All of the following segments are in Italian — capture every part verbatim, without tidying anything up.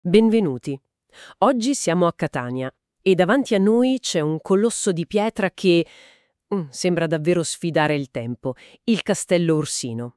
Benvenuti. Oggi siamo a Catania e davanti a noi c'è un colosso di pietra che mm, sembra davvero sfidare il tempo, il Castello Ursino.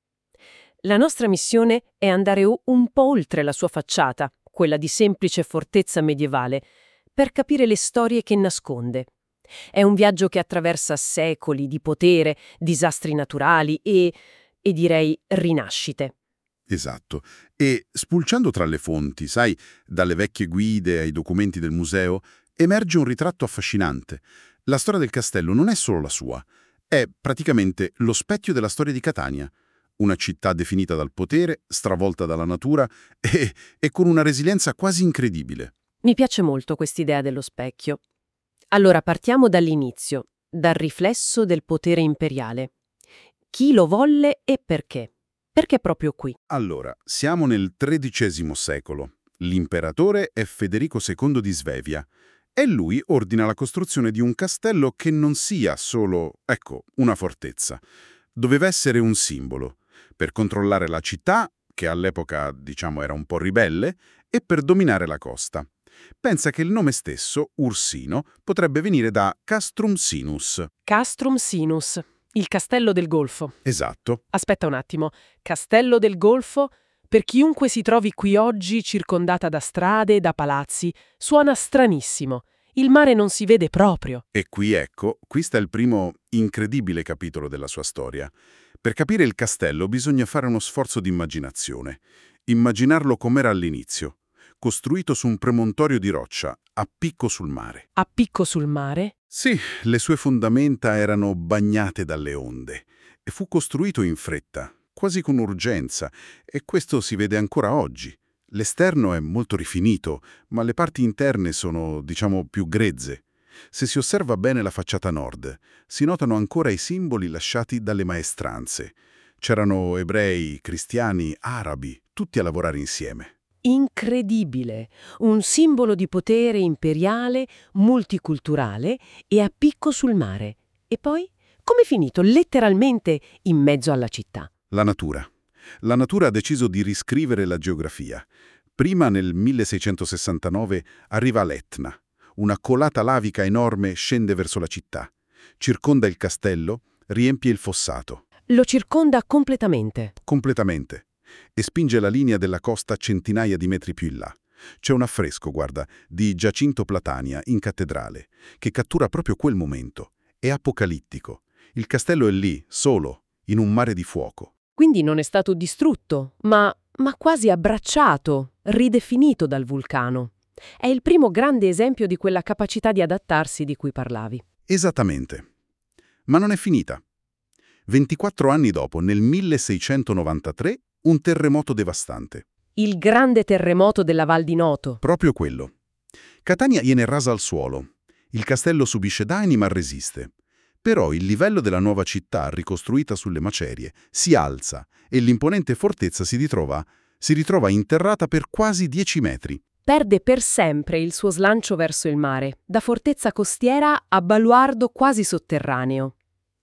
La nostra missione è andare u- un po' oltre la sua facciata, quella di semplice fortezza medievale, per capire le storie che nasconde. È un viaggio che attraversa secoli di potere, disastri naturali e, e direi rinascite. Esatto. E spulciando tra le fonti, sai, dalle vecchie guide ai documenti del museo, emerge un ritratto affascinante. La storia del castello non è solo la sua, è praticamente lo specchio della storia di Catania. Una città definita dal potere, stravolta dalla natura e, e con una resilienza quasi incredibile. Mi piace molto quest'idea dello specchio. Allora partiamo dall'inizio, dal riflesso del potere imperiale. Chi lo volle e perché? Perché proprio qui? Allora, siamo nel tredicesimo secolo. L'imperatore è Federico secondo di Svevia e lui ordina la costruzione di un castello che non sia solo, ecco, una fortezza. Doveva essere un simbolo, per controllare la città, che all'epoca, diciamo, era un po' ribelle, e per dominare la costa. Pensa che il nome stesso, Ursino, potrebbe venire da Castrum Sinus. Castrum Sinus, il castello del Golfo. Esatto. Aspetta un attimo, castello del Golfo? Per chiunque si trovi qui oggi circondata da strade e da palazzi, suona stranissimo. Il mare non si vede proprio. E qui ecco, qui sta il primo incredibile capitolo della sua storia. Per capire il castello bisogna fare uno sforzo di immaginazione. Immaginarlo com'era all'inizio, costruito su un promontorio di roccia, a picco sul mare. A picco sul mare? Sì, le sue fondamenta erano bagnate dalle onde e fu costruito in fretta, quasi con urgenza, e questo si vede ancora oggi. L'esterno è molto rifinito, ma le parti interne sono, diciamo, più grezze. Se si osserva bene la facciata nord, si notano ancora i simboli lasciati dalle maestranze. C'erano ebrei, cristiani, arabi, tutti a lavorare insieme. Incredibile! Un simbolo di potere imperiale, multiculturale e a picco sul mare. E poi? Come è finito letteralmente in mezzo alla città? La natura. La natura ha deciso di riscrivere la geografia. Prima, nel milleseicentosessantanove, arriva l'Etna. Una colata lavica enorme scende verso la città. Circonda il castello, riempie il fossato. Lo circonda completamente. Completamente. E spinge la linea della costa centinaia di metri più in là. C'è un affresco, guarda, di Giacinto Platania, in cattedrale, che cattura proprio quel momento. È apocalittico. Il castello è lì, solo, in un mare di fuoco. Quindi non è stato distrutto, ma, ma quasi abbracciato, ridefinito dal vulcano. È il primo grande esempio di quella capacità di adattarsi di cui parlavi. Esattamente. Ma non è finita. ventiquattro anni dopo, nel milleseicentonovantatré, un terremoto devastante. Il grande terremoto della Val di Noto. Proprio quello. Catania viene rasa al suolo. Il castello subisce danni ma resiste. Però il livello della nuova città, ricostruita sulle macerie, si alza e l'imponente fortezza si ritrova, si ritrova interrata per quasi dieci metri. Perde per sempre il suo slancio verso il mare, da fortezza costiera a baluardo quasi sotterraneo.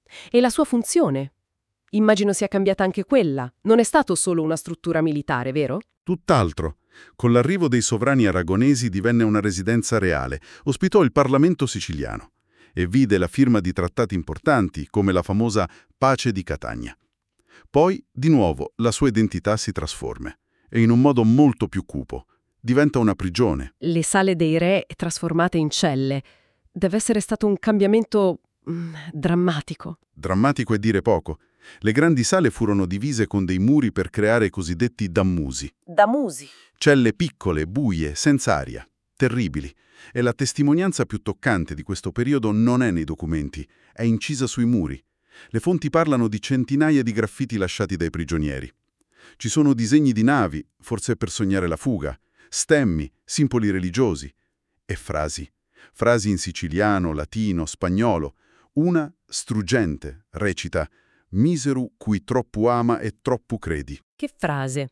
E la sua funzione? Immagino sia cambiata anche quella. Non è stato solo una struttura militare, vero? Tutt'altro. Con l'arrivo dei sovrani aragonesi divenne una residenza reale, ospitò il Parlamento siciliano e vide la firma di trattati importanti come la famosa Pace di Catania. Poi, di nuovo, la sua identità si trasforma e in un modo molto più cupo. Diventa una prigione. Le sale dei re trasformate in celle. Deve essere stato un cambiamento mm, drammatico. Drammatico è dire poco. Le grandi sale furono divise con dei muri per creare i cosiddetti dammusi. Damusi. Celle piccole, buie, senza aria. Terribili. E la testimonianza più toccante di questo periodo non è nei documenti, è incisa sui muri. Le fonti parlano di centinaia di graffiti lasciati dai prigionieri. Ci sono disegni di navi, forse per sognare la fuga, stemmi, simboli religiosi e frasi. Frasi in siciliano, latino, spagnolo. Una, struggente, recita «Miseru cui troppo ama e troppo credi». Che frase!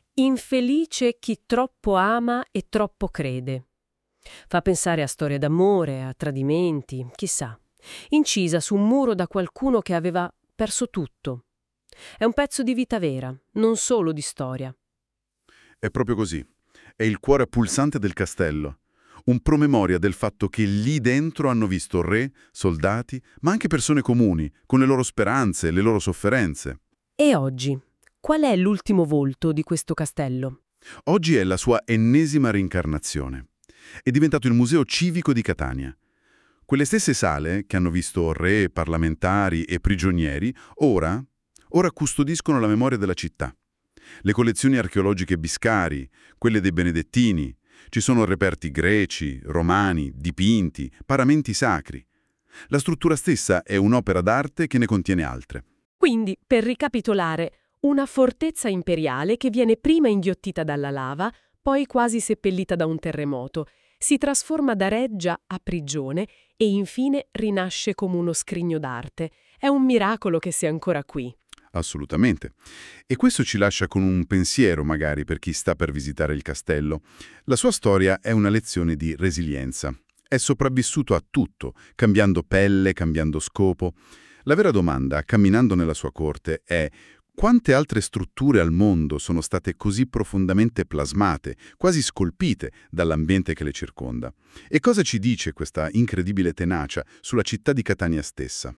Infelice chi troppo ama e troppo crede. Fa pensare a storie d'amore, a tradimenti, chissà. Incisa su un muro da qualcuno che aveva perso tutto. È un pezzo di vita vera, non solo di storia. È proprio così. È il cuore pulsante del castello. Un promemoria del fatto che lì dentro hanno visto re, soldati, ma anche persone comuni, con le loro speranze e le loro sofferenze. E oggi? Qual è l'ultimo volto di questo castello? Oggi è la sua ennesima reincarnazione. È diventato il Museo Civico di Catania. Quelle stesse sale, che hanno visto re, parlamentari e prigionieri, ora, ora custodiscono la memoria della città. Le collezioni archeologiche Biscari, quelle dei Benedettini, ci sono reperti greci, romani, dipinti, paramenti sacri. La struttura stessa è un'opera d'arte che ne contiene altre. Quindi, per ricapitolare, una fortezza imperiale che viene prima inghiottita dalla lava, poi quasi seppellita da un terremoto, si trasforma da reggia a prigione e infine rinasce come uno scrigno d'arte. È un miracolo che sia ancora qui. Assolutamente. E questo ci lascia con un pensiero magari per chi sta per visitare il castello. La sua storia è una lezione di resilienza. È sopravvissuto a tutto, cambiando pelle, cambiando scopo. La vera domanda, camminando nella sua corte, è: quante altre strutture al mondo sono state così profondamente plasmate, quasi scolpite dall'ambiente che le circonda? E cosa ci dice questa incredibile tenacia sulla città di Catania stessa?